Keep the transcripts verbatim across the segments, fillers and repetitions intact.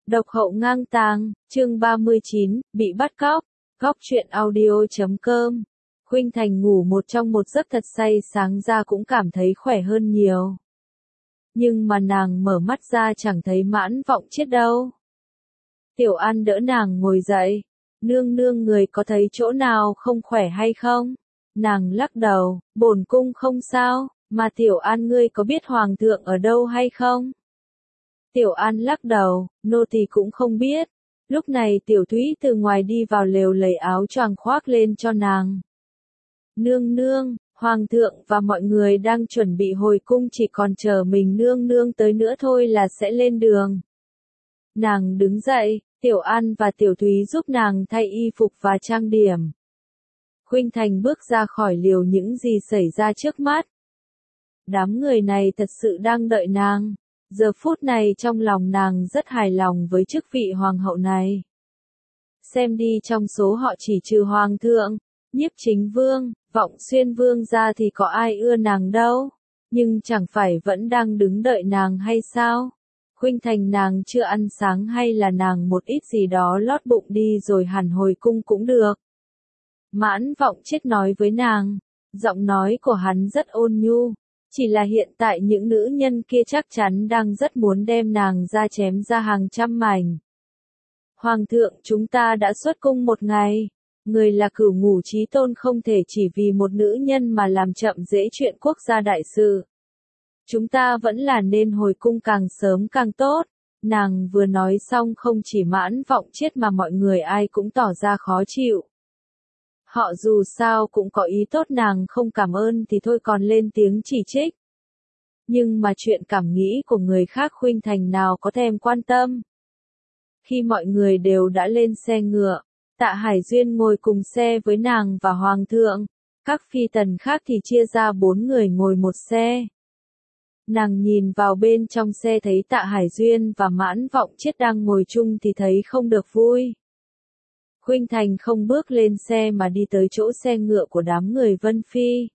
Độc hậu ngang tàng, chương ba mươi chín, bị bắt cóc, góc truyện audio chấm com. Khuynh Thành ngủ một trong một giấc thật say, sáng ra cũng cảm thấy khỏe hơn nhiều. Nhưng mà nàng mở mắt ra chẳng thấy Mãn Vọng Chiết đâu. Tiểu An đỡ nàng ngồi dậy. Nương nương, người có thấy chỗ nào không khỏe hay không? Nàng lắc đầu, bổn cung không sao, mà Tiểu An, ngươi có biết Hoàng thượng ở đâu hay không? Tiểu An lắc đầu, nô tỳ cũng không biết. Lúc này Tiểu Thúy từ ngoài đi vào lều lấy áo choàng khoác lên cho nàng. Nương nương, Hoàng thượng và mọi người đang chuẩn bị hồi cung, chỉ còn chờ mình nương nương tới nữa thôi là sẽ lên đường. Nàng đứng dậy, Tiểu An và Tiểu Thúy giúp nàng thay y phục và trang điểm. Khuynh Thành bước ra khỏi liều, những gì xảy ra trước mắt. Đám người này thật sự đang đợi nàng. Giờ phút này trong lòng nàng rất hài lòng với chức vị hoàng hậu này. Xem đi, trong số họ chỉ trừ Hoàng thượng, Nhiếp Chính Vương, Vọng Xuyên Vương ra thì có ai ưa nàng đâu. Nhưng chẳng phải vẫn đang đứng đợi nàng hay sao? Khuynh Thành, nàng chưa ăn sáng hay là nàng một ít gì đó lót bụng đi rồi hẳn hồi cung cũng được. Mãn Vọng Chiết nói với nàng, giọng nói của hắn rất ôn nhu. Chỉ là hiện tại những nữ nhân kia chắc chắn đang rất muốn đem nàng ra chém ra hàng trăm mảnh. Hoàng thượng, chúng ta đã xuất cung một ngày. Người là cửu ngũ chí tôn, không thể chỉ vì một nữ nhân mà làm chậm trễ chuyện quốc gia đại sự. Chúng ta vẫn là nên hồi cung càng sớm càng tốt. Nàng vừa nói xong, không chỉ Mãn Vọng Chiết mà mọi người ai cũng tỏ ra khó chịu. Họ dù sao cũng có ý tốt, nàng không cảm ơn thì thôi còn lên tiếng chỉ trích. Nhưng mà chuyện cảm nghĩ của người khác Khuynh Thành nào có thèm quan tâm. Khi mọi người đều đã lên xe ngựa, Tạ Hải Duyên ngồi cùng xe với nàng và Hoàng thượng. Các phi tần khác thì chia ra bốn người ngồi một xe. Nàng nhìn vào bên trong xe thấy Tạ Hải Duyên và Mãn Vọng Chiết đang ngồi chung thì thấy không được vui. Khuynh Thành không bước lên xe mà đi tới chỗ xe ngựa của đám người Vân Phi.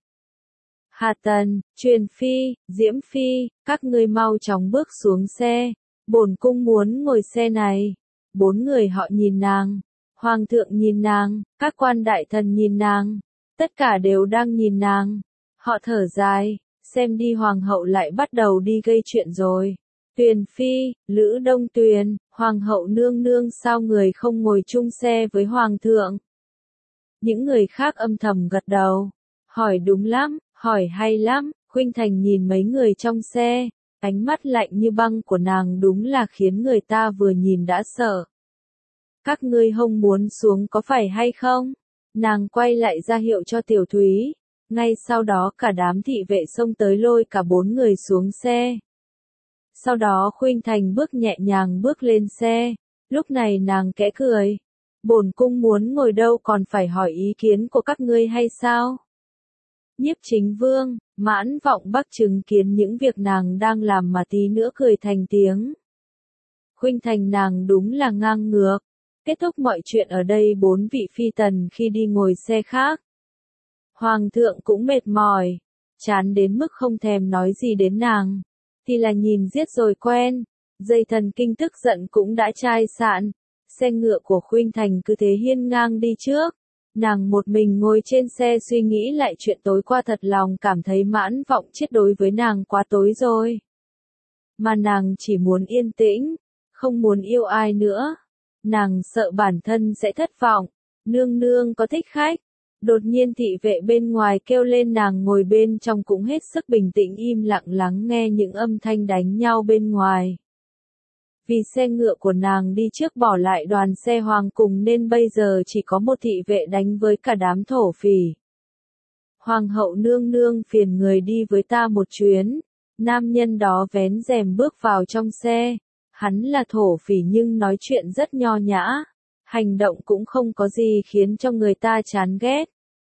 Hà Tần, Truyền Phi, Diễm Phi, các ngươi mau chóng bước xuống xe. Bổn cung muốn ngồi xe này. Bốn người họ nhìn nàng. Hoàng thượng nhìn nàng, các quan đại thần nhìn nàng. Tất cả đều đang nhìn nàng. Họ thở dài, xem đi, Hoàng hậu lại bắt đầu đi gây chuyện rồi. Tuyền Phi, Lữ Đông Tuyền, Hoàng hậu nương nương, sao người không ngồi chung xe với Hoàng thượng? Những người khác âm thầm gật đầu. Hỏi đúng lắm, hỏi hay lắm. Khuynh Thành nhìn mấy người trong xe, ánh mắt lạnh như băng của nàng đúng là khiến người ta vừa nhìn đã sợ. Các ngươi không muốn xuống có phải hay không? Nàng quay lại ra hiệu cho Tiểu Thúy. Ngay sau đó cả đám thị vệ xông tới lôi cả bốn người xuống xe. Sau đó Khuynh Thành bước nhẹ nhàng bước lên xe. Lúc này nàng khẽ cười. Bổn cung muốn ngồi đâu còn phải hỏi ý kiến của các ngươi hay sao? Nhiếp Chính Vương, Mãn Vọng Bắc chứng kiến những việc nàng đang làm mà tí nữa cười thành tiếng. Khuynh Thành, nàng đúng là ngang ngược. Kết thúc mọi chuyện ở đây, bốn vị phi tần khi đi ngồi xe khác. Hoàng thượng cũng mệt mỏi, chán đến mức không thèm nói gì đến nàng. Thì là nhìn giết rồi quen. Dây Thần Kinh tức giận cũng đã chai sạn. Xe ngựa của Khuynh Thành cứ thế hiên ngang đi trước. Nàng một mình ngồi trên xe suy nghĩ lại chuyện tối qua, thật lòng cảm thấy Mãn Vọng Chiết đối với nàng quá tối rồi. Mà nàng chỉ muốn yên tĩnh, không muốn yêu ai nữa. Nàng sợ bản thân sẽ thất vọng. Nương nương có thích khách? Đột nhiên thị vệ bên ngoài kêu lên, nàng ngồi bên trong cũng hết sức bình tĩnh im lặng lắng nghe những âm thanh đánh nhau bên ngoài. Vì xe ngựa của nàng đi trước bỏ lại đoàn xe hoàng cùng nên bây giờ chỉ có một thị vệ đánh với cả đám thổ phỉ. Hoàng hậu nương nương, phiền người đi với ta một chuyến. Nam nhân đó vén rèm bước vào trong xe. Hắn là thổ phỉ nhưng nói chuyện rất nho nhã. Hành động cũng không có gì khiến cho người ta chán ghét.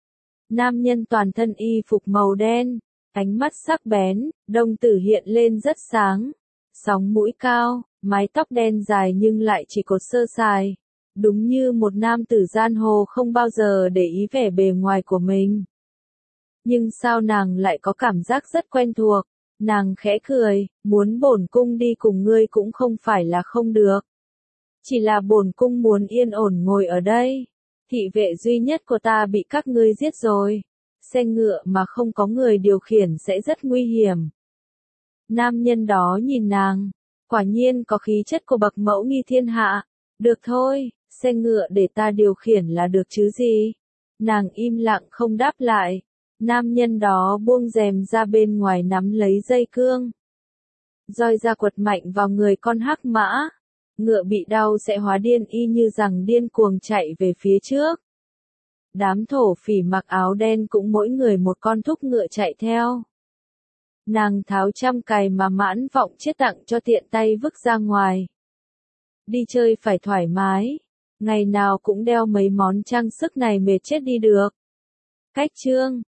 Nam nhân toàn thân y phục màu đen, ánh mắt sắc bén, đồng tử hiện lên rất sáng. Sóng mũi cao, mái tóc đen dài nhưng lại chỉ cột sơ sài. Đúng như một nam tử giang hồ không bao giờ để ý vẻ bề ngoài của mình. Nhưng sao nàng lại có cảm giác rất quen thuộc. Nàng khẽ cười, muốn bổn cung đi cùng ngươi cũng không phải là không được. Chỉ là bổn cung muốn yên ổn ngồi ở đây. Thị vệ duy nhất của ta bị các ngươi giết rồi. Xe ngựa mà không có người điều khiển sẽ rất nguy hiểm. Nam nhân đó nhìn nàng. Quả nhiên có khí chất của bậc mẫu nghi thiên hạ. Được thôi, xe ngựa để ta điều khiển là được chứ gì. Nàng im lặng không đáp lại. Nam nhân đó buông rèm ra bên ngoài nắm lấy dây cương. Roi ra quật mạnh vào người con hắc mã. Ngựa bị đau sẽ hóa điên y như rằng điên cuồng chạy về phía trước. Đám thổ phỉ mặc áo đen cũng mỗi người một con thúc ngựa chạy theo. Nàng tháo trăm cài mà Mãn Vọng Chiết tặng cho tiện tay vứt ra ngoài. Đi chơi phải thoải mái. Ngày nào cũng đeo mấy món trang sức này mệt chết đi được. Cách chương